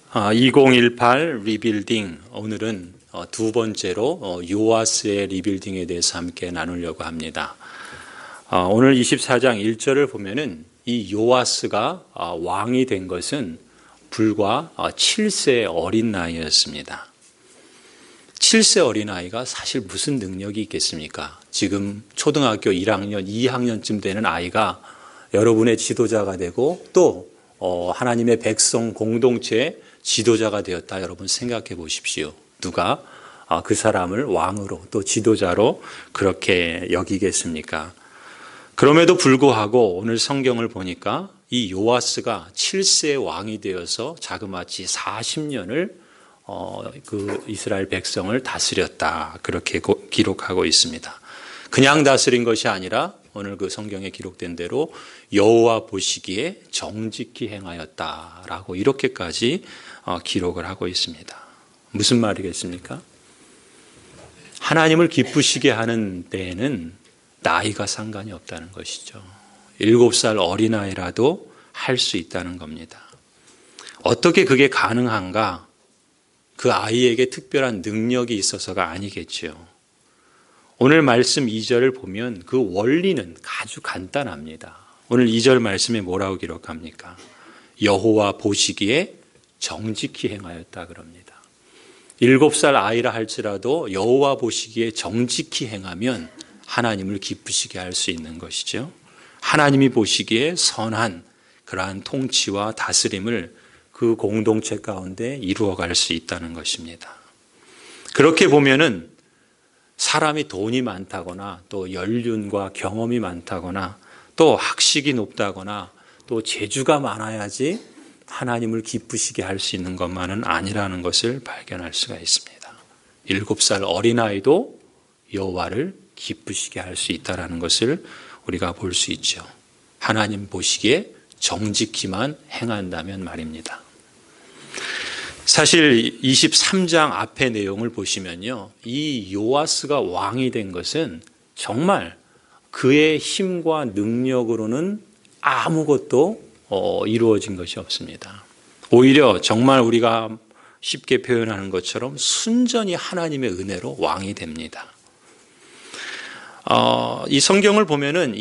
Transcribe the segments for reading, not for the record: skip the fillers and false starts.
2018 리빌딩, 오늘은 두 번째로 요아스의 리빌딩에 대해서 함께 나누려고 합니다. 오늘 24장 1절을 보면은 이 요아스가 왕이 된 것은 불과 7세 어린 나이였습니다. 7세 어린아이가 사실 무슨 능력이 있겠습니까? 지금 초등학교 1학년, 2학년쯤 되는 아이가 여러분의 지도자가 되고 또 하나님의 백성 공동체의 지도자가 되었다. 여러분 생각해 보십시오. 누가 그 사람을 왕으로 또 지도자로 그렇게 여기겠습니까? 그럼에도 불구하고 오늘 성경을 보니까 이 요아스가 7세 왕이 되어서 자그마치 40년을 그 이스라엘 백성을 다스렸다. 그렇게 기록하고 있습니다. 그냥 다스린 것이 아니라 오늘 그 성경에 기록된 대로 여호와 보시기에 정직히 행하였다라고 이렇게까지 기록을 하고 있습니다. 무슨 말이겠습니까? 하나님을 기쁘시게 하는 데에는 나이가 상관이 없다는 것이죠. 7살 어린아이라도 할 수 있다는 겁니다. 어떻게 그게 가능한가? 그 아이에게 특별한 능력이 있어서가 아니겠지요. 오늘 말씀 2절을 보면 그 원리는 아주 간단합니다. 오늘 2절 말씀에 뭐라고 기록합니까? 여호와 보시기에 정직히 행하였다 그럽니다. 7살 아이라 할지라도 여호와 보시기에 정직히 행하면 하나님을 기쁘시게 할 수 있는 것이죠. 하나님이 보시기에 선한 그러한 통치와 다스림을 그 공동체 가운데 이루어갈 수 있다는 것입니다. 그렇게 보면은 사람이 돈이 많다거나 또 연륜과 경험이 많다거나 또 학식이 높다거나 또 재주가 많아야지 하나님을 기쁘시게 할 수 있는 것만은 아니라는 것을 발견할 수가 있습니다. 7살 어린아이도 여호와를 기쁘시게 할 수 있다는 것을 우리가 볼 수 있죠. 하나님 보시기에 정직히만 행한다면 말입니다. 사실 23장 앞의 내용을 보시면요. 이 요아스가 왕이 된 것은 정말 그의 힘과 능력으로는 아무것도 이루어진 것이 없습니다. 오히려 정말 우리가 쉽게 표현하는 것처럼 순전히 하나님의 은혜로 왕이 됩니다. 이 성경을 보면은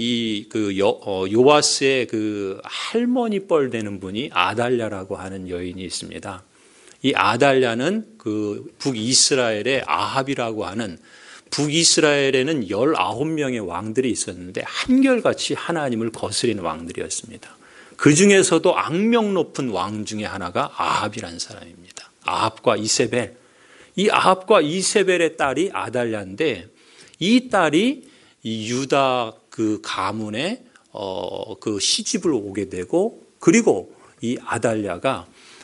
요아스의 그 할머니 뻘 되는 분이 아달랴라고 하는 여인이 있습니다. 이 아달랴는 그 북이스라엘의 아합이라고 하는 북이스라엘에는 19명의 왕들이 있었는데 한결같이 하나님을 거스리는 왕들이었습니다. 그 중에서도 악명 높은 왕 중에 하나가 아합이라는 사람입니다. 아합과 이세벨. 이 아합과 이세벨의 딸이 아달랴인데 이 딸이 이 유다 그 가문에 그 시집을 오게 되고 그리고 이 아달랴가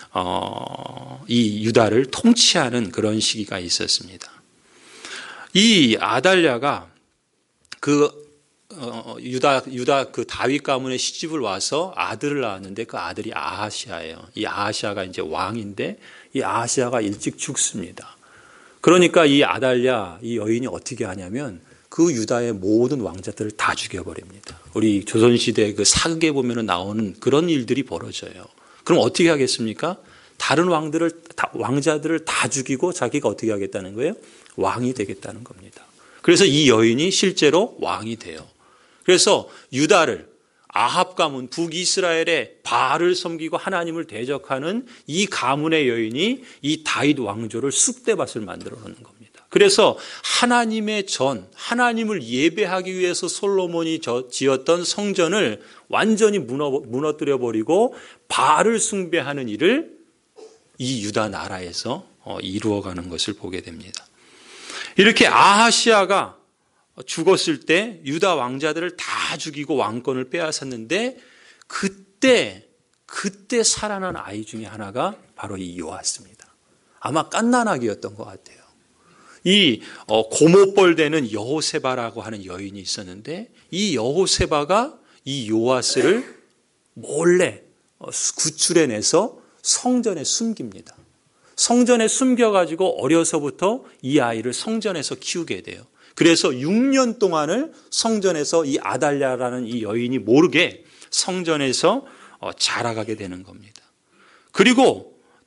이 유다를 통치하는 그런 시기가 있었습니다. 이 아달랴가 그 유다 그 다윗 가문의 시집을 와서 아들을 낳았는데 그 아들이 아하시아예요. 이 아하시아가 이제 왕인데 이 아하시아가 일찍 죽습니다. 그러니까 이 아달랴 이 여인이 어떻게 하냐면 그 유다의 모든 왕자들을 다 죽여버립니다. 우리 조선시대 그 사극에 보면 나오는 그런 일들이 벌어져요. 그럼 어떻게 하겠습니까? 다른 왕자들을 다 죽이고 자기가 어떻게 하겠다는 거예요? 왕이 되겠다는 겁니다. 그래서 이 여인이 실제로 왕이 돼요. 그래서 유다를 아합 가문 북이스라엘의 바알을 섬기고 하나님을 대적하는 이 가문의 여인이 이 다윗 왕조를 쑥대밭을 만들어 놓는 겁니다. 그래서 하나님의 하나님을 예배하기 위해서 솔로몬이 지었던 성전을 완전히 무너뜨려 버리고 바알을 숭배하는 일을 이 유다 나라에서 이루어가는 것을 보게 됩니다. 이렇게 아하시아가 죽었을 때 유다 왕자들을 다 죽이고 왕권을 빼앗았는데 그때 살아난 아이 중에 하나가 바로 이 요아스입니다. 아마 갓난아기였던 것 같아요. 이 고모뻘 되는 여호세바라고 하는 여인이 있었는데 이 여호세바가 이 요아스를 몰래 구출해내서 성전에 숨깁니다. 성전에 숨겨가지고 어려서부터 이 아이를 성전에서 키우게 돼요. 그래서 6년 동안을 성전에서 이 아달랴라는 이 여인이 모르게 성전에서 자라가게 되는 겁니다. 그리고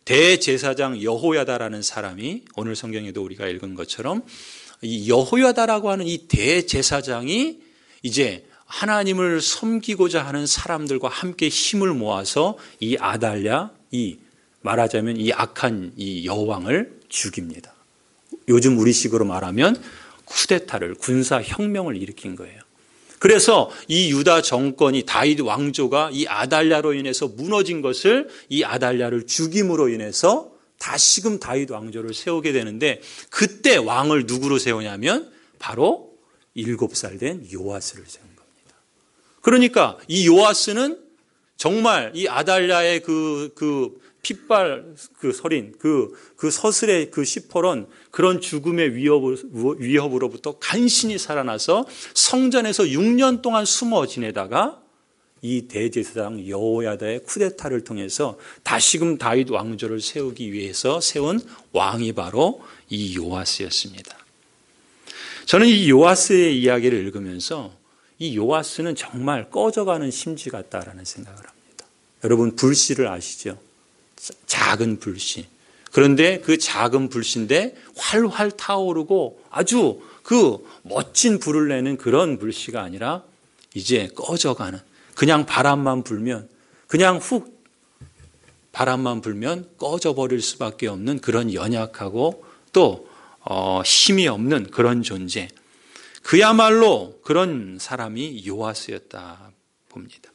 대제사장 여호야다라는 사람이 오늘 성경에도 우리가 읽은 것처럼 이 여호야다라고 하는 이 대제사장이 이제 하나님을 섬기고자 하는 사람들과 함께 힘을 모아서 이 아달랴, 말하자면 이 악한 이 여왕을 죽입니다. 요즘 우리식으로 말하면 쿠데타를, 군사혁명을 일으킨 거예요. 그래서 이 유다 정권이, 다윗 왕조가 이 아달랴로 인해서 무너진 것을, 이 아달랴를 죽임으로 인해서 다시금 다윗 왕조를 세우게 되는데, 그때 왕을 누구로 세우냐면 바로 7살 된 요아스를 세운 겁니다. 그러니까 이 요아스는 정말 이 아달랴의 그 핏발, 그 서린, 그 서슬의 그 시퍼런 그런 죽음의 위협으로부터 간신히 살아나서 성전에서 6년 동안 숨어 지내다가 이 대제사장 여호야다의 쿠데타를 통해서 다시금 다윗 왕조를 세우기 위해서 세운 왕이 바로 이 요아스였습니다. 저는 이 요아스의 이야기를 읽으면서 이 요아스는 정말 꺼져가는 심지 같다라는 생각을 합니다. 여러분 불씨를 아시죠? 작은 불씨. 그런데 그 작은 불씨인데 활활 타오르고 아주 그 멋진 불을 내는 그런 불씨가 아니라 이제 꺼져가는, 그냥 바람만 불면, 그냥 훅 바람만 불면 꺼져버릴 수밖에 없는 그런 연약하고 또 힘이 없는 그런 존재. 그야말로 그런 사람이 요아스였다 봅니다.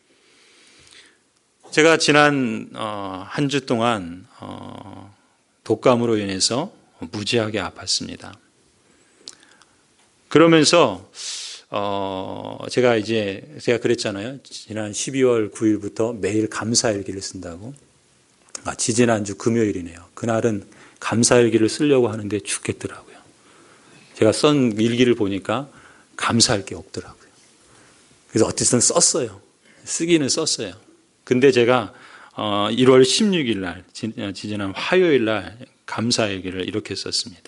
제가 지난 한 주 동안 독감으로 인해서 무지하게 아팠습니다. 그러면서 제가 그랬잖아요. 지난 12월 9일부터 매일 감사일기를 쓴다고. 지지난주 금요일이네요. 그날은 감사일기를 쓰려고 하는데 죽겠더라고요. 제가 쓴 일기를 보니까 감사할 게 없더라고요. 그래서 어쨌든 썼어요. 쓰기는 썼어요. 근데 제가 1월 16일 날, 지난 화요일 날 감사일기를 이렇게 썼습니다.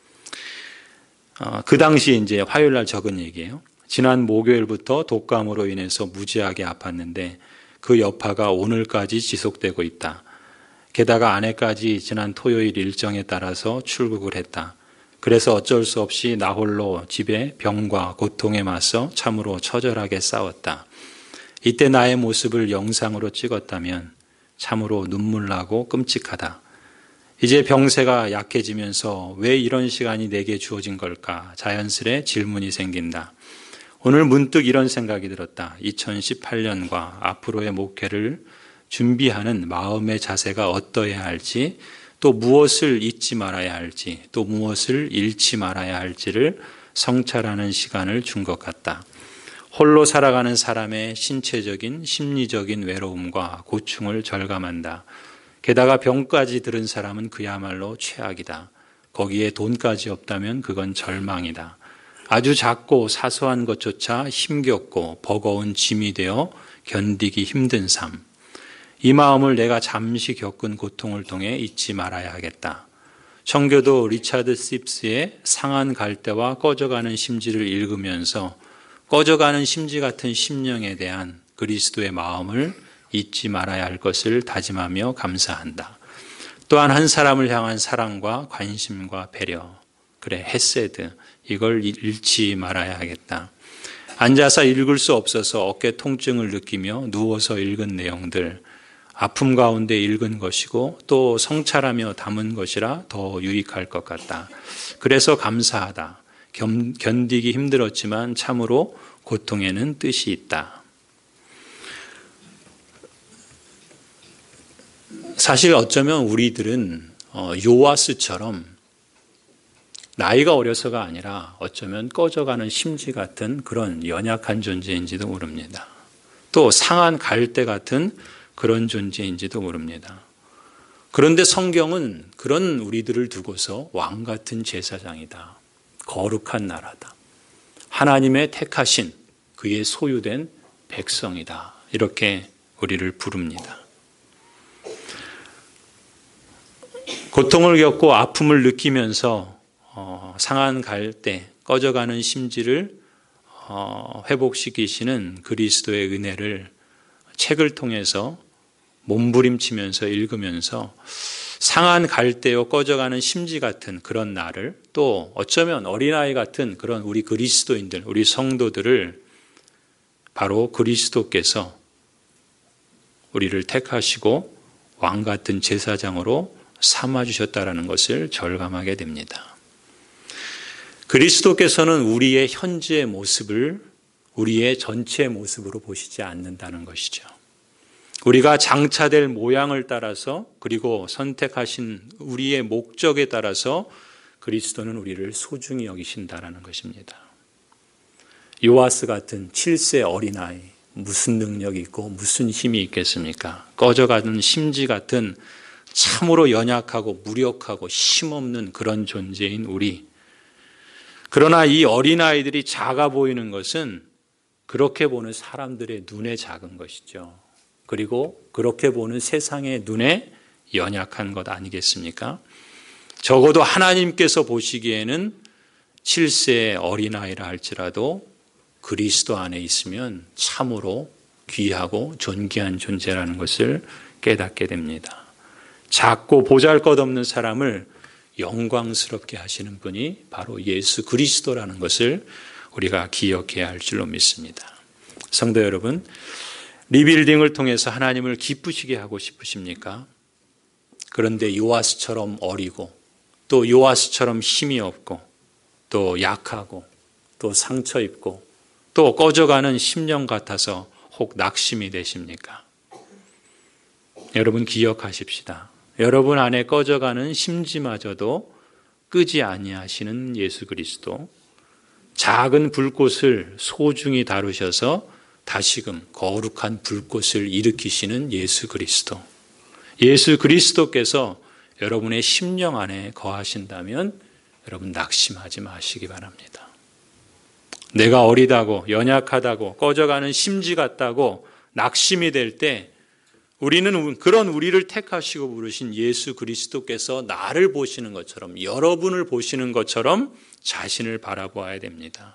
그 당시 이제 화요일 날 적은 얘기예요. 지난 목요일부터 독감으로 인해서 무지하게 아팠는데 그 여파가 오늘까지 지속되고 있다. 게다가 아내까지 지난 토요일 일정에 따라서 출국을 했다. 그래서 어쩔 수 없이 나 홀로 집에 병과 고통에 맞서 참으로 처절하게 싸웠다. 이때 나의 모습을 영상으로 찍었다면 참으로 눈물나고 끔찍하다. 이제 병세가 약해지면서 왜 이런 시간이 내게 주어진 걸까? 자연스레 질문이 생긴다. 오늘 문득 이런 생각이 들었다. 2018년과 앞으로의 목회를 준비하는 마음의 자세가 어떠해야 할지, 또 무엇을 잊지 말아야 할지, 또 무엇을 잃지 말아야 할지를 성찰하는 시간을 준 것 같다. 홀로 살아가는 사람의 신체적인, 심리적인 외로움과 고충을 절감한다. 게다가 병까지 들은 사람은 그야말로 최악이다. 거기에 돈까지 없다면 그건 절망이다. 아주 작고 사소한 것조차 힘겹고 버거운 짐이 되어 견디기 힘든 삶. 이 마음을 내가 잠시 겪은 고통을 통해 잊지 말아야 하겠다. 청교도 리차드 씹스의 상한 갈대와 꺼져가는 심지를 읽으면서 꺼져가는 심지 같은 심령에 대한 그리스도의 마음을 잊지 말아야 할 것을 다짐하며 감사한다. 또한 한 사람을 향한 사랑과 관심과 배려, 그래 헤세드, 이걸 잃지 말아야 하겠다. 앉아서 읽을 수 없어서 어깨 통증을 느끼며 누워서 읽은 내용들, 아픔 가운데 읽은 것이고 또 성찰하며 담은 것이라 더 유익할 것 같다. 그래서 감사하다. 견디기 힘들었지만 참으로 고통에는 뜻이 있다. 사실 어쩌면 우리들은 요아스처럼 나이가 어려서가 아니라 어쩌면 꺼져가는 심지 같은 그런 연약한 존재인지도 모릅니다. 또 상한 갈대 같은 그런 존재인지도 모릅니다. 그런데 성경은 그런 우리들을 두고서 왕 같은 제사장이다. 거룩한 나라다. 하나님의 택하신 그의 소유된 백성이다. 이렇게 우리를 부릅니다. 고통을 겪고 아픔을 느끼면서 상한 갈대, 꺼져가는 심지를 회복시키시는 그리스도의 은혜를 책을 통해서 몸부림치면서 읽으면서 상한 갈대요 꺼져가는 심지 같은 그런 나를, 또 어쩌면 어린아이 같은 그런 우리 그리스도인들, 우리 성도들을 바로 그리스도께서 우리를 택하시고 왕 같은 제사장으로 삼아주셨다라는 것을 절감하게 됩니다. 그리스도께서는 우리의 현재의 모습을 우리의 전체 모습으로 보시지 않는다는 것이죠. 우리가 장차될 모양을 따라서, 그리고 선택하신 우리의 목적에 따라서 그리스도는 우리를 소중히 여기신다라는 것입니다. 요아스 같은 7세 어린아이, 무슨 능력이 있고 무슨 힘이 있겠습니까? 꺼져가는 심지 같은 참으로 연약하고 무력하고 힘없는 그런 존재인 우리. 그러나 이 어린아이들이 작아 보이는 것은 그렇게 보는 사람들의 눈에 작은 것이죠. 그리고 그렇게 보는 세상의 눈에 연약한 것 아니겠습니까? 적어도 하나님께서 보시기에는 7세의 어린아이라 할지라도 그리스도 안에 있으면 참으로 귀하고 존귀한 존재라는 것을 깨닫게 됩니다. 작고 보잘것없는 사람을 영광스럽게 하시는 분이 바로 예수 그리스도라는 것을 우리가 기억해야 할 줄로 믿습니다. 성도 여러분, 리빌딩을 통해서 하나님을 기쁘시게 하고 싶으십니까? 그런데 요아스처럼 어리고, 또 요아스처럼 힘이 없고, 또 약하고, 또 상처 입고, 또 꺼져가는 심령 같아서 혹 낙심이 되십니까? 여러분 기억하십시다. 여러분 안에 꺼져가는 심지마저도 끄지 아니하시는 예수 그리스도, 작은 불꽃을 소중히 다루셔서 다시금 거룩한 불꽃을 일으키시는 예수 그리스도, 예수 그리스도께서 여러분의 심령 안에 거하신다면 여러분 낙심하지 마시기 바랍니다. 내가 어리다고, 연약하다고, 꺼져가는 심지 같다고 낙심이 될 때 우리는 그런 우리를 택하시고 부르신 예수 그리스도께서 나를 보시는 것처럼, 여러분을 보시는 것처럼 자신을 바라보아야 됩니다.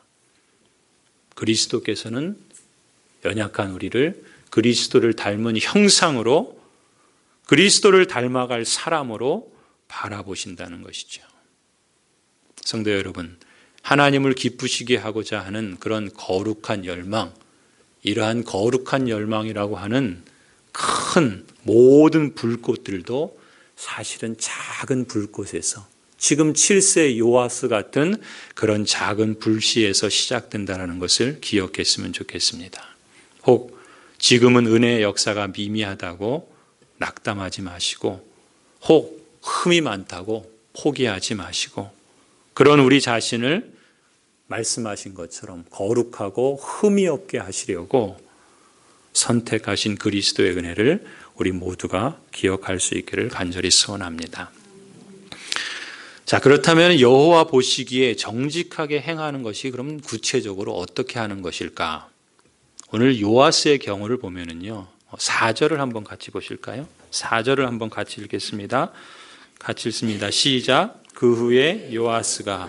그리스도께서는 연약한 우리를 그리스도를 닮은 형상으로, 그리스도를 닮아갈 사람으로 바라보신다는 것이죠. 성도 여러분, 하나님을 기쁘시게 하고자 하는 그런 거룩한 열망, 이러한 거룩한 열망이라고 하는 큰 모든 불꽃들도 사실은 작은 불꽃에서, 지금 7세 요아스 같은 그런 작은 불씨에서 시작된다는 것을 기억했으면 좋겠습니다. 혹 지금은 은혜의 역사가 미미하다고 낙담하지 마시고, 혹 흠이 많다고 포기하지 마시고, 그런 우리 자신을 말씀하신 것처럼 거룩하고 흠이 없게 하시려고 선택하신 그리스도의 은혜를 우리 모두가 기억할 수 있기를 간절히 소원합니다. 자, 그렇다면 여호와 보시기에 정직하게 행하는 것이 그럼 구체적으로 어떻게 하는 것일까? 오늘 요아스의 경우를 보면은요, 4절을 한번 같이 보실까요? 4절을 한번 같이 읽겠습니다. 같이 읽습니다. 시작. 그 후에 요아스가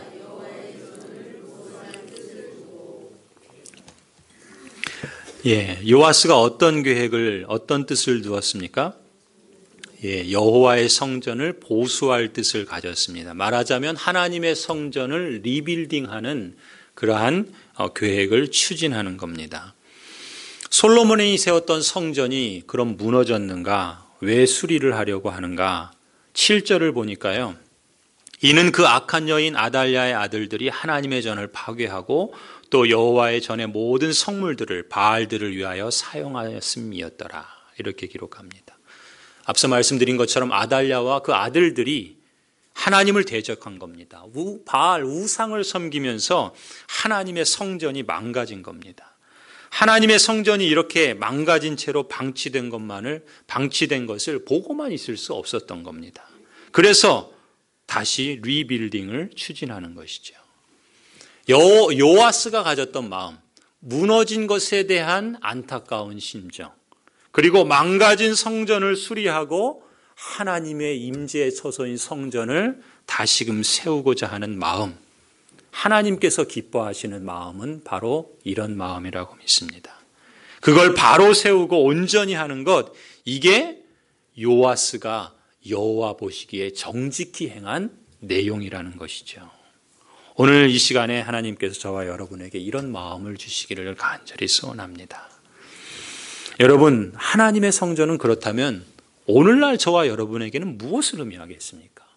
요아스가 어떤 계획을, 어떤 뜻을 두었습니까? 여호와의 성전을 보수할 뜻을 가졌습니다. 말하자면 하나님의 성전을 리빌딩하는 그러한 계획을 추진하는 겁니다. 솔로몬이 세웠던 성전이 그럼 무너졌는가? 왜 수리를 하려고 하는가? 7절을 보니까요, 이는 그 악한 여인 아달랴의 아들들이 하나님의 전을 파괴하고 또 여호와의 전의 모든 성물들을 바알들을 위하여 사용하였음이었더라. 이렇게 기록합니다. 앞서 말씀드린 것처럼 아달랴와 그 아들들이 하나님을 대적한 겁니다. 바알 우상을 섬기면서 하나님의 성전이 망가진 겁니다. 하나님의 성전이 이렇게 망가진 채로 방치된 것을 보고만 있을 수 없었던 겁니다. 그래서 다시 리빌딩을 추진하는 것이죠. 요아스가 가졌던 마음, 무너진 것에 대한 안타까운 심정, 그리고 망가진 성전을 수리하고 하나님의 임재의 처소인 성전을 다시금 세우고자 하는 마음, 하나님께서 기뻐하시는 마음은 바로 이런 마음이라고 믿습니다. 그걸 바로 세우고 온전히 하는 것, 이게 요아스가 여호와 보시기에 정직히 행한 내용이라는 것이죠. 오늘 이 시간에 하나님께서 저와 여러분에게 이런 마음을 주시기를 간절히 소원합니다. 여러분, 하나님의 성전은 그렇다면 오늘날 저와 여러분에게는 무엇을 의미하겠습니까?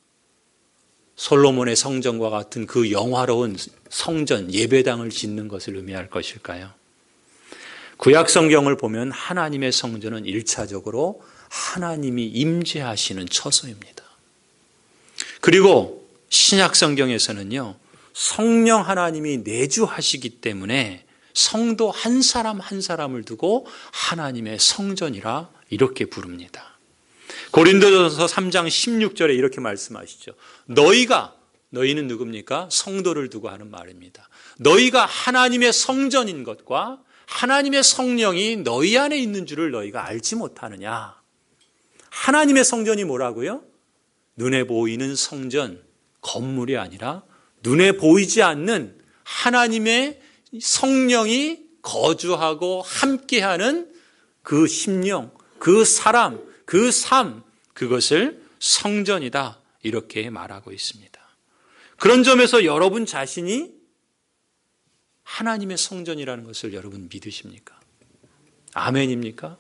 솔로몬의 성전과 같은 그 영화로운 성전, 예배당을 짓는 것을 의미할 것일까요? 구약 성경을 보면 하나님의 성전은 1차적으로 하나님이 임재하시는 처소입니다. 그리고 신약 성경에서는요, 성령 하나님이 내주하시기 때문에 성도 한 사람 한 사람을 두고 하나님의 성전이라 이렇게 부릅니다. 고린도전서 3장 16절에 이렇게 말씀하시죠. 너희는 누굽니까? 성도를 두고 하는 말입니다. 너희가 하나님의 성전인 것과 하나님의 성령이 너희 안에 있는 줄을 너희가 알지 못하느냐. 하나님의 성전이 뭐라고요? 눈에 보이는 성전, 건물이 아니라 눈에 보이지 않는 하나님의 성령이 거주하고 함께하는 그 심령, 그 사람, 그 삶, 그것을 성전이다 이렇게 말하고 있습니다. 그런 점에서 여러분 자신이 하나님의 성전이라는 것을 여러분 믿으십니까? 아멘입니까?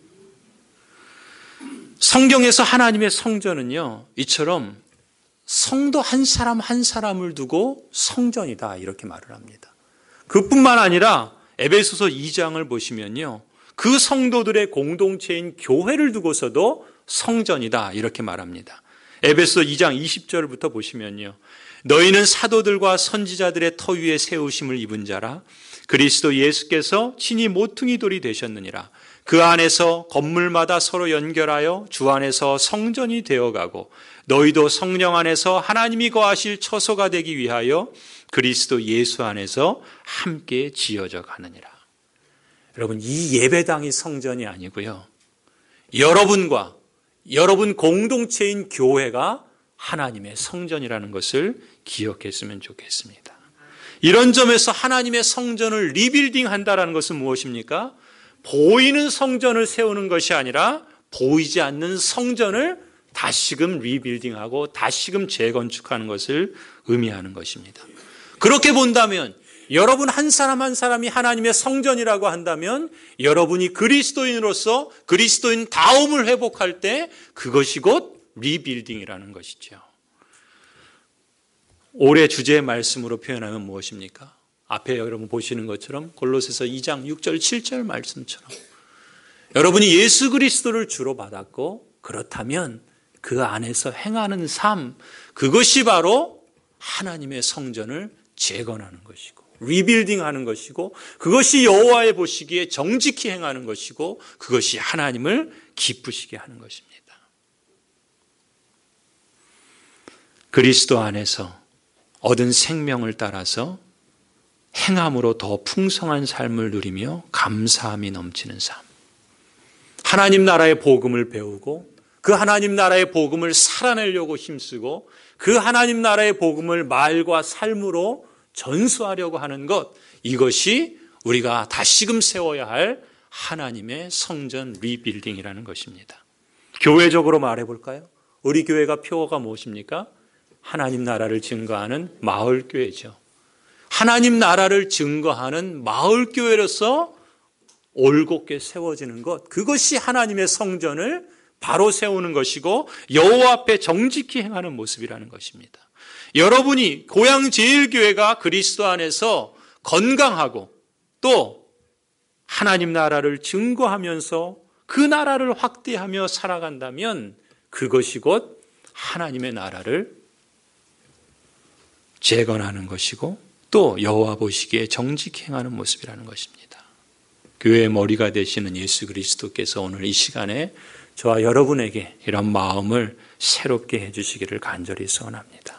성경에서 하나님의 성전은요, 이처럼 성도 한 사람 한 사람을 두고 성전이다 이렇게 말을 합니다. 그뿐만 아니라 에베소서 2장을 보시면요, 그 성도들의 공동체인 교회를 두고서도 성전이다 이렇게 말합니다. 에베소 2장 20절부터 보시면요, 너희는 사도들과 선지자들의 터 위에 세우심을 입은 자라. 그리스도 예수께서 친히 모퉁이 돌이 되셨느니라. 그 안에서 건물마다 서로 연결하여 주 안에서 성전이 되어가고 너희도 성령 안에서 하나님이 거하실 처소가 되기 위하여 그리스도 예수 안에서 함께 지어져 가느니라. 여러분, 이 예배당이 성전이 아니고요, 여러분과 여러분 공동체인 교회가 하나님의 성전이라는 것을 기억했으면 좋겠습니다. 이런 점에서 하나님의 성전을 리빌딩한다는 것은 무엇입니까? 보이는 성전을 세우는 것이 아니라 보이지 않는 성전을 다시금 리빌딩하고 다시금 재건축하는 것을 의미하는 것입니다. 그렇게 본다면 여러분 한 사람 한 사람이 하나님의 성전이라고 한다면 여러분이 그리스도인으로서 그리스도인 다움을 회복할 때 그것이 곧 리빌딩이라는 것이죠. 올해 주제의 말씀으로 표현하면 무엇입니까? 앞에 여러분 보시는 것처럼 골로새서 2장 6절 7절 말씀처럼 여러분이 예수 그리스도를 주로 받았고 그렇다면 그 안에서 행하는 삶, 그것이 바로 하나님의 성전을 재건하는 것이고 리빌딩하는 것이고 그것이 여호와의 보시기에 정직히 행하는 것이고 그것이 하나님을 기쁘시게 하는 것입니다. 그리스도 안에서 얻은 생명을 따라서 행함으로 더 풍성한 삶을 누리며 감사함이 넘치는 삶. 하나님 나라의 복음을 배우고 그 하나님 나라의 복음을 살아내려고 힘쓰고 그 하나님 나라의 복음을 말과 삶으로 전수하려고 하는 것, 이것이 우리가 다시금 세워야 할 하나님의 성전 리빌딩이라는 것입니다. 교회적으로 말해볼까요? 우리 교회가 표어가 무엇입니까? 하나님 나라를 증거하는 마을교회죠. 하나님 나라를 증거하는 마을교회로서 올곧게 세워지는 것, 그것이 하나님의 성전을 바로 세우는 것이고 여호와 앞에 정직히 행하는 모습이라는 것입니다. 여러분이 고향제일교회가 그리스도 안에서 건강하고 또 하나님 나라를 증거하면서 그 나라를 확대하며 살아간다면 그것이 곧 하나님의 나라를 재건하는 것이고 또 여호와 보시기에 정직히 행하는 모습이라는 것입니다. 교회의 머리가 되시는 예수 그리스도께서 오늘 이 시간에 저와 여러분에게 이런 마음을 새롭게 해주시기를 간절히 소원합니다.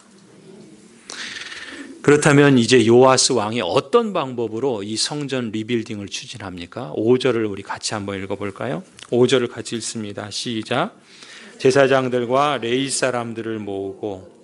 그렇다면 이제 요아스 왕이 어떤 방법으로 이 성전 리빌딩을 추진합니까? 5절을 우리 같이 한번 읽어볼까요? 5절을 같이 읽습니다. 시작. 제사장들과 레위 사람들을 모으고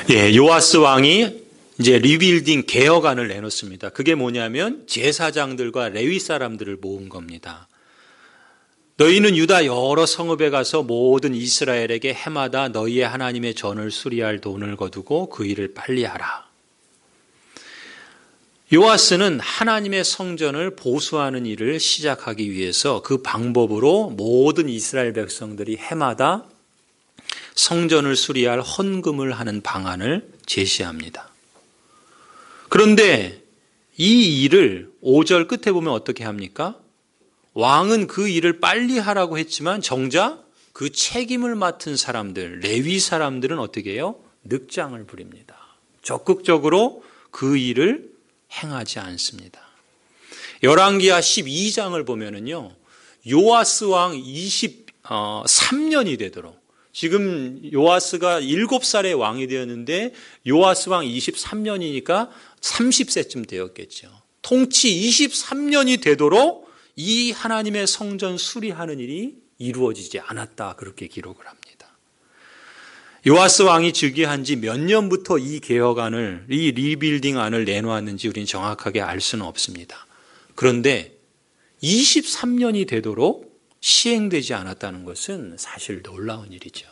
요아스 왕이 이제 리빌딩 개혁안을 내놓습니다. 그게 뭐냐면 제사장들과 레위 사람들을 모은 겁니다. 너희는 유다 여러 성읍에 가서 모든 이스라엘에게 해마다 너희의 하나님의 전을 수리할 돈을 거두고 그 일을 빨리 하라. 요아스는 하나님의 성전을 보수하는 일을 시작하기 위해서 그 방법으로 모든 이스라엘 백성들이 해마다 성전을 수리할 헌금을 하는 방안을 제시합니다. 그런데 이 일을 5절 끝에 보면 어떻게 합니까? 왕은 그 일을 빨리 하라고 했지만 정작 그 책임을 맡은 사람들, 레위 사람들은 어떻게 해요? 늑장을 부립니다. 적극적으로 그 일을 행하지 않습니다. 열왕기하 12장을 보면은요, 요아스 왕 23년이 되도록, 지금 요아스가 7살의 왕이 되었는데 요아스 왕 23년이니까 30세쯤 되었겠죠. 통치 23년이 되도록 이 하나님의 성전 수리하는 일이 이루어지지 않았다, 그렇게 기록을 합니다. 요아스 왕이 즉위한 지 몇 년부터 이 개혁안을, 이 리빌딩안을 내놓았는지 우리는 정확하게 알 수는 없습니다. 그런데 23년이 되도록 시행되지 않았다는 것은 사실 놀라운 일이죠.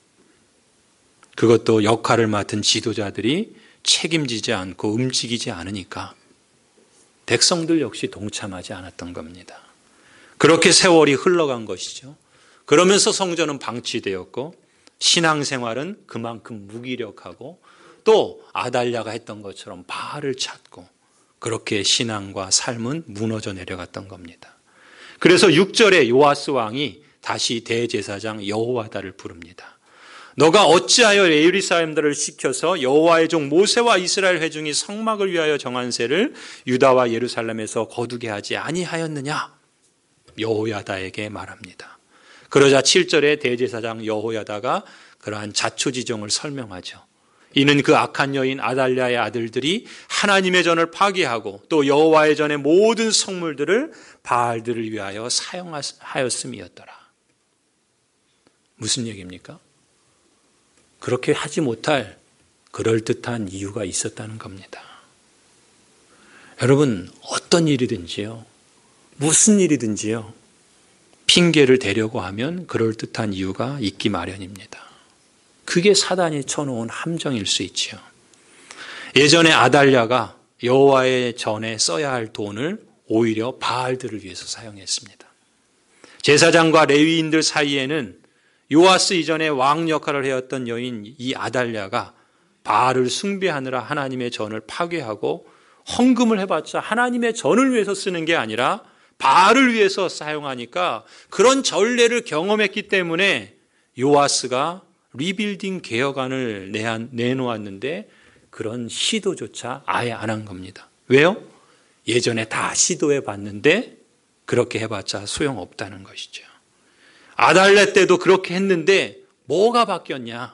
그것도 역할을 맡은 지도자들이 책임지지 않고 움직이지 않으니까 백성들 역시 동참하지 않았던 겁니다. 그렇게 세월이 흘러간 것이죠. 그러면서 성전은 방치되었고 신앙생활은 그만큼 무기력하고 또 아달랴가 했던 것처럼 바알을 찾고 그렇게 신앙과 삶은 무너져 내려갔던 겁니다. 그래서 6절에 요아스 왕이 다시 대제사장 여호야다를 부릅니다. 너가 어찌하여 레위 사람들을 시켜서 여호와의 종 모세와 이스라엘 회중이 성막을 위하여 정한 세를 유다와 예루살렘에서 거두게 하지 아니하였느냐? 여호야다에게 말합니다. 그러자 7절에 대제사장 여호야다가 그러한 자초지종을 설명하죠. 이는 그 악한 여인 아달랴의 아들들이 하나님의 전을 파괴하고 또 여호와의 전의 모든 성물들을 바알들을 위하여 사용하였음이었더라. 무슨 얘기입니까? 그렇게 하지 못할 그럴듯한 이유가 있었다는 겁니다. 여러분, 어떤 일이든지요, 무슨 일이든지요, 핑계를 대려고 하면 그럴듯한 이유가 있기 마련입니다. 그게 사단이 쳐놓은 함정일 수 있지요. 예전에 아달랴가 여호와의 전에 써야 할 돈을 오히려 바알들을 위해서 사용했습니다. 제사장과 레위인들 사이에는 요아스 이전에 왕 역할을 해왔던 여인 이 아달랴가 바알을 숭배하느라 하나님의 전을 파괴하고 헌금을 해봤자 하나님의 전을 위해서 쓰는 게 아니라 바알을 위해서 사용하니까 그런 전례를 경험했기 때문에 요아스가 리빌딩 개혁안을 내놓았는데 그런 시도조차 아예 안 한 겁니다. 왜요? 예전에 다 시도해 봤는데 그렇게 해봤자 소용없다는 것이죠. 아달랴 때도 그렇게 했는데 뭐가 바뀌었냐?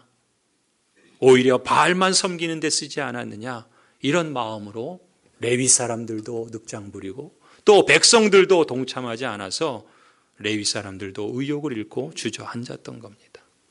오히려 바알만 섬기는 데 쓰지 않았느냐? 이런 마음으로 레위 사람들도 늑장 부리고 또 백성들도 동참하지 않아서 레위 사람들도 의욕을 잃고 주저앉았던 겁니다.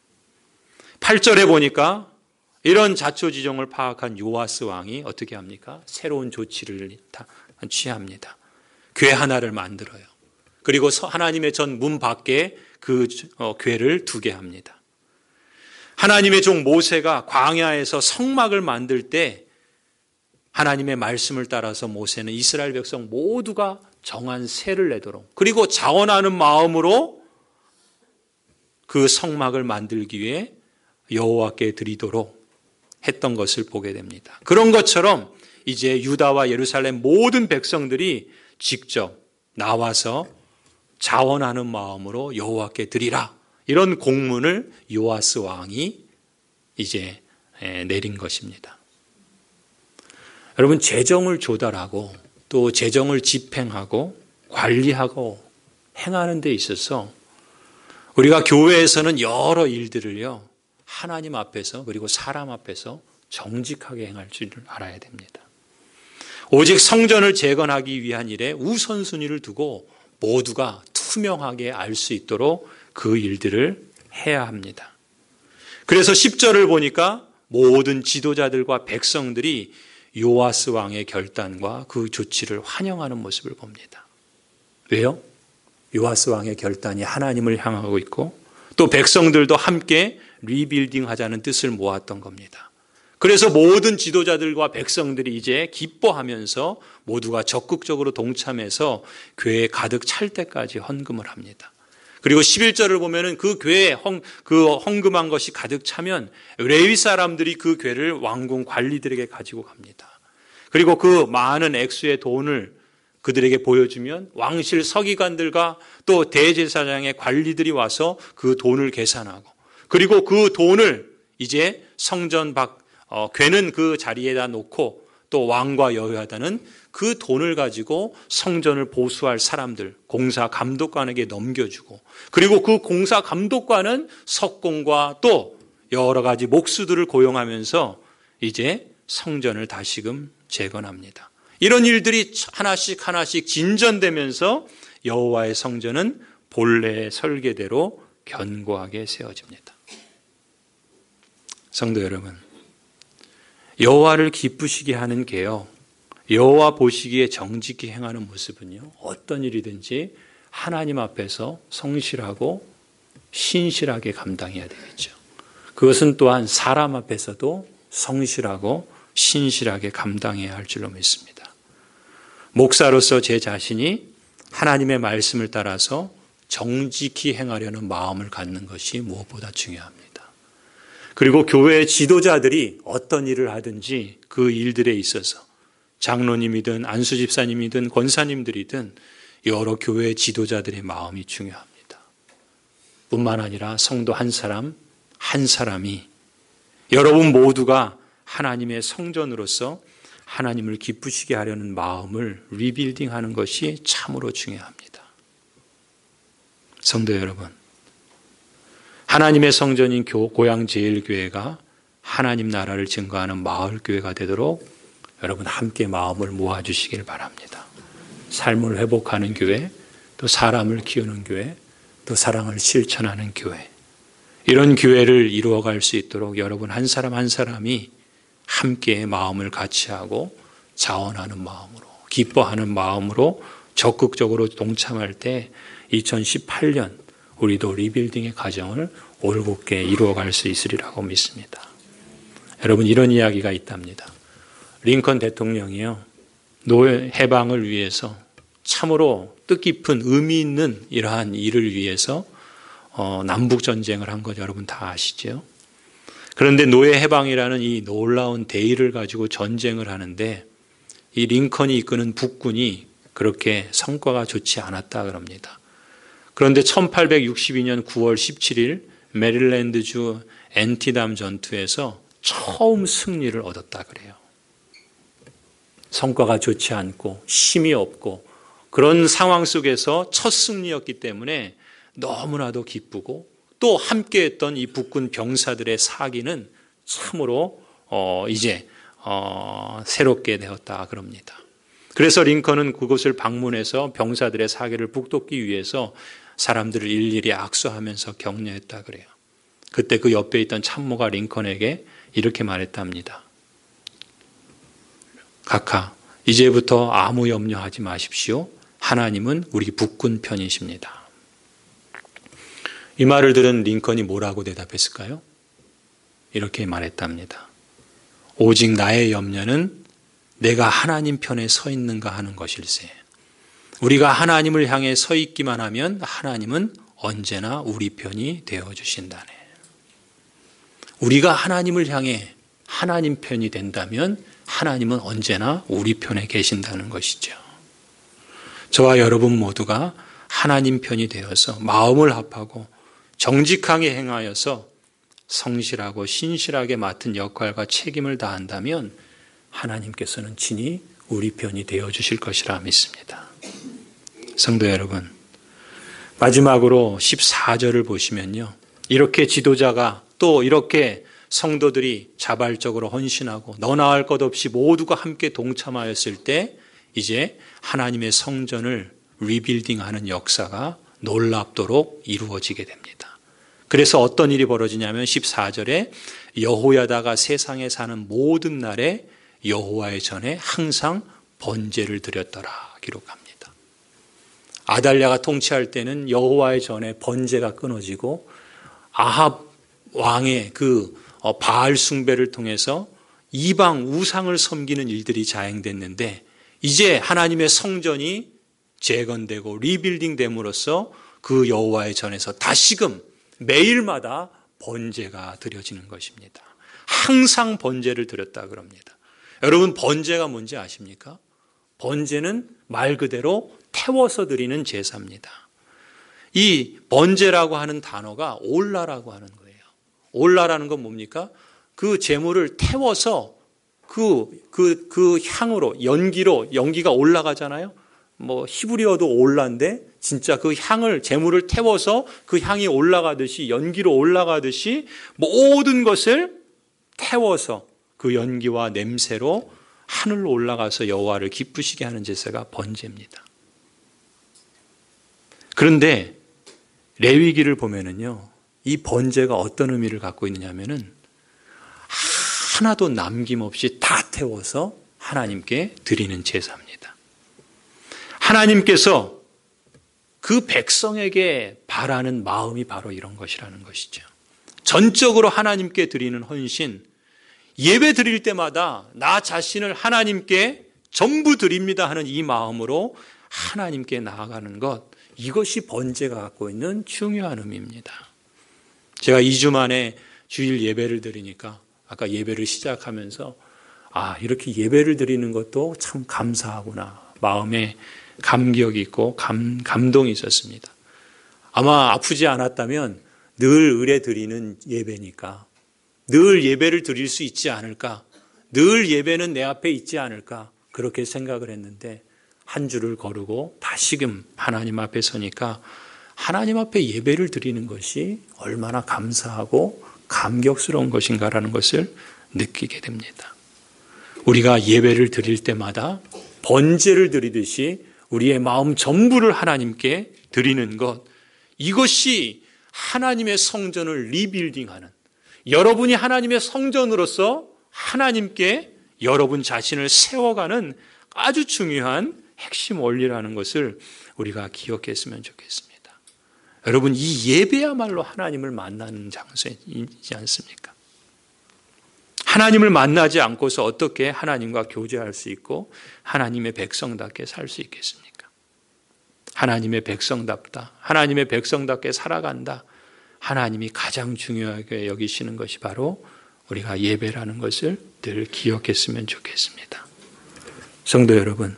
8절에 보니까 이런 자초지종을 파악한 요아스 왕이 어떻게 합니까? 새로운 조치를 취합니다. 궤 하나를 만들어요. 그리고 하나님의 전 문 밖에 그 궤를 두게 합니다. 하나님의 종 모세가 광야에서 성막을 만들 때 하나님의 말씀을 따라서 모세는 이스라엘 백성 모두가 정한 세를 내도록 그리고 자원하는 마음으로 그 성막을 만들기 위해 여호와께 드리도록 했던 것을 보게 됩니다. 그런 것처럼 이제 유다와 예루살렘 모든 백성들이 직접 나와서 자원하는 마음으로 여호와께 드리라. 이런 공문을 요아스 왕이 이제 내린 것입니다. 여러분, 재정을 조달하고 또 재정을 집행하고 관리하고 행하는 데 있어서 우리가 교회에서는 여러 일들을요, 하나님 앞에서 그리고 사람 앞에서 정직하게 행할 줄을 알아야 됩니다. 오직 성전을 재건하기 위한 일에 우선순위를 두고 모두가 투명하게 알 수 있도록 그 일들을 해야 합니다. 그래서 10절을 보니까 모든 지도자들과 백성들이 요아스 왕의 결단과 그 조치를 환영하는 모습을 봅니다. 왜요? 요아스 왕의 결단이 하나님을 향하고 있고 또 백성들도 함께 리빌딩 하자는 뜻을 모았던 겁니다. 그래서 모든 지도자들과 백성들이 이제 기뻐하면서 모두가 적극적으로 동참해서 교회에 가득 찰 때까지 헌금을 합니다. 그리고 11절을 보면은 그 교회에 헌금한 것이 가득 차면 레위 사람들이 그 교회를 왕궁 관리들에게 가지고 갑니다. 그리고 그 많은 액수의 돈을 그들에게 보여주면 왕실 서기관들과 또 대제사장의 관리들이 와서 그 돈을 계산하고 그리고 그 돈을 이제 성전 괴는 그 자리에다 놓고 또 왕과 여호야다는 그 돈을 가지고 성전을 보수할 사람들, 공사 감독관에게 넘겨주고 그리고 그 공사 감독관은 석공과 또 여러 가지 목수들을 고용하면서 이제 성전을 다시금 재건합니다. 이런 일들이 하나씩 진전되면서 여호와의 성전은 본래의 설계대로 견고하게 세워집니다. 성도 여러분, 여호와를 기쁘시게 하는 개혁, 여호와 보시기에 정직히 행하는 모습은요, 어떤 일이든지 하나님 앞에서 성실하고 신실하게 감당해야 되겠죠. 그것은 또한 사람 앞에서도 성실하고 신실하게 감당해야 할 줄로 믿습니다. 목사로서 제 자신이 하나님의 말씀을 따라서 정직히 행하려는 마음을 갖는 것이 무엇보다 중요합니다. 그리고 교회의 지도자들이 어떤 일을 하든지 그 일들에 있어서 장로님이든 안수 집사님이든 권사님들이든 여러 교회의 지도자들의 마음이 중요합니다. 뿐만 아니라 성도 한 사람이 여러분 모두가 하나님의 성전으로서 하나님을 기쁘시게 하려는 마음을 리빌딩하는 것이 참으로 중요합니다. 성도 여러분, 하나님의 성전인 고양제일교회가 하나님 나라를 증거하는 마을교회가 되도록 여러분 함께 마음을 모아주시길 바랍니다. 삶을 회복하는 교회, 또 사람을 키우는 교회, 또 사랑을 실천하는 교회, 이런 교회를 이루어갈 수 있도록 여러분 한 사람 한 사람이 함께 마음을 같이 하고 자원하는 마음으로, 기뻐하는 마음으로 적극적으로 동참할 때 2018년 우리도 리빌딩의 과정을 올곧게 이루어갈 수 있으리라고 믿습니다. 여러분, 이런 이야기가 있답니다. 링컨 대통령이요, 노예 해방을 위해서 참으로 뜻깊은 의미 있는 이러한 일을 위해서 남북전쟁을 한 것 여러분 다 아시죠? 그런데 노예 해방이라는 이 놀라운 대의를 가지고 전쟁을 하는데 이 링컨이 이끄는 북군이 그렇게 성과가 좋지 않았다 그럽니다. 그런데 1862년 9월 17일 메릴랜드주 앤티담 전투에서 처음 승리를 얻었다 그래요. 성과가 좋지 않고 힘이 없고 그런 상황 속에서 첫 승리였기 때문에 너무나도 기쁘고 또 함께했던 이 북군 병사들의 사기는 참으로 이제 새롭게 되었다 그럽니다. 그래서 링컨은 그곳을 방문해서 병사들의 사기를 북돋기 위해서 사람들을 일일이 악수하면서 격려했다 그래요. 그때 그 옆에 있던 참모가 링컨에게 이렇게 말했답니다. 각하, 이제부터 아무 염려하지 마십시오. 하나님은 우리 북군 편이십니다. 이 말을 들은 링컨이 뭐라고 대답했을까요? 이렇게 말했답니다. 오직 나의 염려는 내가 하나님 편에 서 있는가 하는 것일세. 우리가 하나님을 향해 서 있기만 하면 하나님은 언제나 우리 편이 되어주신다네. 우리가 하나님을 향해 하나님 편이 된다면 하나님은 언제나 우리 편에 계신다는 것이죠. 저와 여러분 모두가 하나님 편이 되어서 마음을 합하고 정직하게 행하여서 성실하고 신실하게 맡은 역할과 책임을 다한다면 하나님께서는 친히 우리 편이 되어주실 것이라 믿습니다. 성도 여러분, 마지막으로 14절을 보시면요, 이렇게 지도자가 또 이렇게 성도들이 자발적으로 헌신하고 너나 할 것 없이 모두가 함께 동참하였을 때 이제 하나님의 성전을 리빌딩하는 역사가 놀랍도록 이루어지게 됩니다. 그래서 어떤 일이 벌어지냐면 14절에 여호야다가 세상에 사는 모든 날에 여호와의 전에 항상 번제를 드렸더라 기록합니다. 아달랴가 통치할 때는 여호와의 전에 번제가 끊어지고 아합 왕의 그 바알 숭배를 통해서 이방 우상을 섬기는 일들이 자행됐는데 이제 하나님의 성전이 재건되고 리빌딩 됨으로써 그 여호와의 전에서 다시금 매일마다 번제가 드려지는 것입니다. 항상 번제를 드렸다 그럽니다. 여러분 번제가 뭔지 아십니까? 번제는 말 그대로 태워서 드리는 제사입니다. 이 번제라고 하는 단어가 올라라고 하는 거예요. 올라라는 건 뭡니까? 그 제물을 태워서 그 향으로 연기가 올라가잖아요. 뭐 히브리어도 올라인데 진짜 그 향을 제물을 태워서 그 향이 올라가듯이 연기로 올라가듯이 모든 것을 태워서 그 연기와 냄새로 하늘로 올라가서 여호와를 기쁘시게 하는 제사가 번제입니다. 그런데 레위기를 보면은요, 이 번제가 어떤 의미를 갖고 있느냐면은 하나도 남김없이 다 태워서 하나님께 드리는 제사입니다. 하나님께서 그 백성에게 바라는 마음이 바로 이런 것이라는 것이죠. 전적으로 하나님께 드리는 헌신, 예배 드릴 때마다 나 자신을 하나님께 전부 드립니다 하는 이 마음으로 하나님께 나아가는 것, 이것이 번제가 갖고 있는 중요한 의미입니다. 제가 2주 만에 주일 예배를 드리니까 아까 예배를 시작하면서 이렇게 예배를 드리는 것도 참 감사하구나. 마음에 감격이 있고 감동이 있었습니다. 아마 아프지 않았다면 늘 의뢰 드리는 예배니까 늘 예배를 드릴 수 있지 않을까, 늘 예배는 내 앞에 있지 않을까 그렇게 생각을 했는데 한 주를 거르고 다시금 하나님 앞에 서니까 하나님 앞에 예배를 드리는 것이 얼마나 감사하고 감격스러운 것인가라는 것을 느끼게 됩니다. 우리가 예배를 드릴 때마다 번제를 드리듯이 우리의 마음 전부를 하나님께 드리는 것, 이것이 하나님의 성전을 리빌딩하는, 여러분이 하나님의 성전으로서 하나님께 여러분 자신을 세워가는 아주 중요한 핵심 원리라는 것을 우리가 기억했으면 좋겠습니다. 여러분, 이 예배야말로 하나님을 만나는 장소이지 않습니까? 하나님을 만나지 않고서 어떻게 하나님과 교제할 수 있고 하나님의 백성답게 살 수 있겠습니까? 하나님의 백성답다, 하나님의 백성답게 살아간다, 하나님이 가장 중요하게 여기시는 것이 바로 우리가 예배라는 것을 늘 기억했으면 좋겠습니다. 성도 여러분,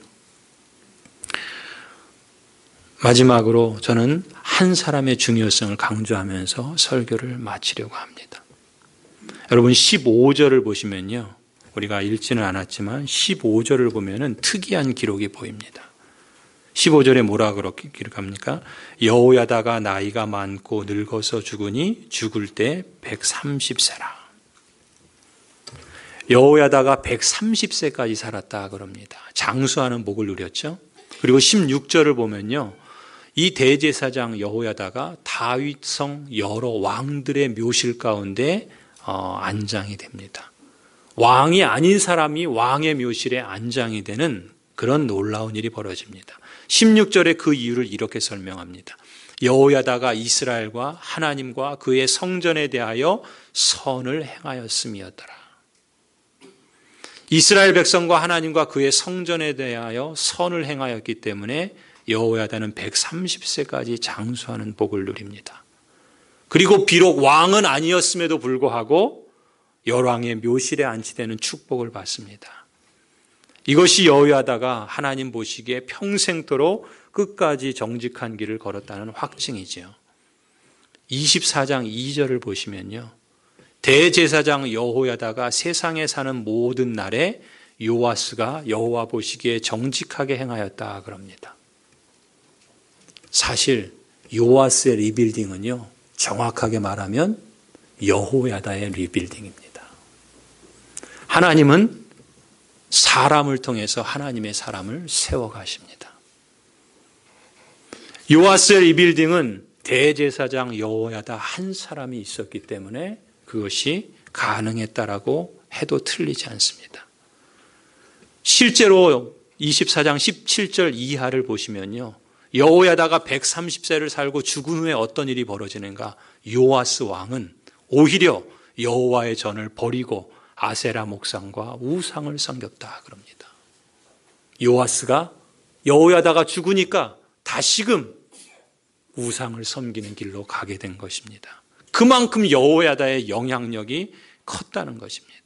마지막으로 저는 한 사람의 중요성을 강조하면서 설교를 마치려고 합니다. 여러분 15절을 보시면요, 우리가 읽지는 않았지만 15절을 보면은 특이한 기록이 보입니다. 15절에 뭐라 그렇게 기록합니까? 여호야다가 나이가 많고 늙어서 죽으니 죽을 때 130세라. 여호야다가 130세까지 살았다 그럽니다. 장수하는 복을 누렸죠. 그리고 16절을 보면요, 이 대제사장 여호야다가 다윗성 여러 왕들의 묘실 가운데 안장이 됩니다. 왕이 아닌 사람이 왕의 묘실에 안장이 되는 그런 놀라운 일이 벌어집니다. 16절에 그 이유를 이렇게 설명합니다. 여호야다가 이스라엘과 하나님과 그의 성전에 대하여 선을 행하였음이었더라. 이스라엘 백성과 하나님과 그의 성전에 대하여 선을 행하였기 때문에 여호야다는 130세까지 장수하는 복을 누립니다. 그리고 비록 왕은 아니었음에도 불구하고 열왕의 묘실에 안치되는 축복을 받습니다. 이것이 여호야다가 하나님 보시기에 평생토록 끝까지 정직한 길을 걸었다는 확증이지요. 24장 2절을 보시면요, 대제사장 여호야다가 세상에 사는 모든 날에 요아스가 여호와 보시기에 정직하게 행하였다 그럽니다. 사실 요아스의 리빌딩은요, 정확하게 말하면 여호야다의 리빌딩입니다. 하나님은 사람을 통해서 하나님의 사람을 세워가십니다. 요아스의 리빌딩은 대제사장 여호야다 한 사람이 있었기 때문에 그것이 가능했다라고 해도 틀리지 않습니다. 실제로 24장 17절 이하를 보시면요, 여호야다가 130세를 살고 죽은 후에 어떤 일이 벌어지는가? 요아스 왕은 오히려 여호와의 전을 버리고 아세라 목상과 우상을 섬겼다 그럽니다. 요아스가 여호야다가 죽으니까 다시금 우상을 섬기는 길로 가게 된 것입니다. 그만큼 여호야다의 영향력이 컸다는 것입니다.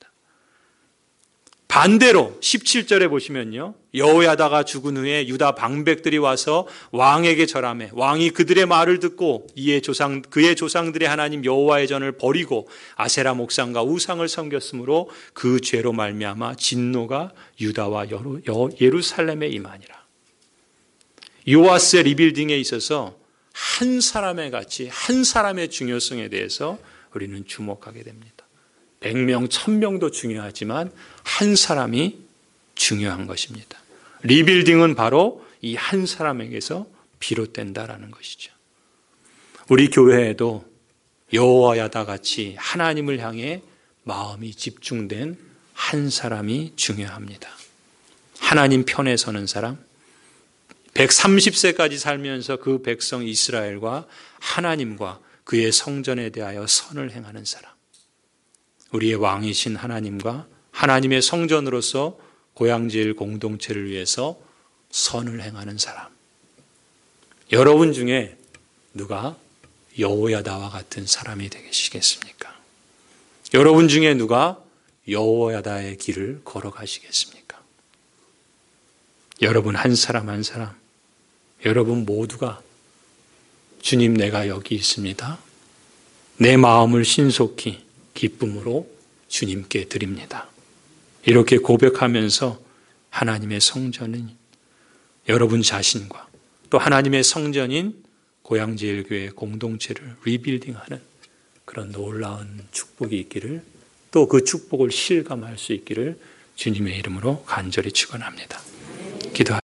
반대로 17절에 보시면요, 여호야다가 죽은 후에 유다 방백들이 와서 왕에게 절하매 왕이 그들의 말을 듣고 그의 조상들의 하나님 여호와의 전을 버리고 아세라 목상과 우상을 섬겼으므로 그 죄로 말미암아 진노가 유다와 예루살렘에 임하니라. 요아스의 리빌딩에 있어서 한 사람의 가치, 한 사람의 중요성에 대해서 우리는 주목하게 됩니다. 100명, 1000명도 중요하지만 한 사람이 중요한 것입니다. 리빌딩은 바로 이 한 사람에게서 비롯된다라는 것이죠. 우리 교회에도 여호야다 같이 하나님을 향해 마음이 집중된 한 사람이 중요합니다. 하나님 편에 서는 사람, 130세까지 살면서 그 백성 이스라엘과 하나님과 그의 성전에 대하여 선을 행하는 사람, 우리의 왕이신 하나님과 하나님의 성전으로서 고향제일 공동체를 위해서 선을 행하는 사람. 여러분 중에 누가 여호야다와 같은 사람이 되시겠습니까? 여러분 중에 누가 여호야다의 길을 걸어가시겠습니까? 여러분 한 사람 한 사람, 여러분 모두가 주님, 내가 여기 있습니다. 내 마음을 신속히 기쁨으로 주님께 드립니다. 이렇게 고백하면서 하나님의 성전은 여러분 자신과 또 하나님의 성전인 고향제일교회 공동체를 리빌딩하는 그런 놀라운 축복이 있기를, 또 그 축복을 실감할 수 있기를 주님의 이름으로 간절히 축원합니다. 기도하겠습니다.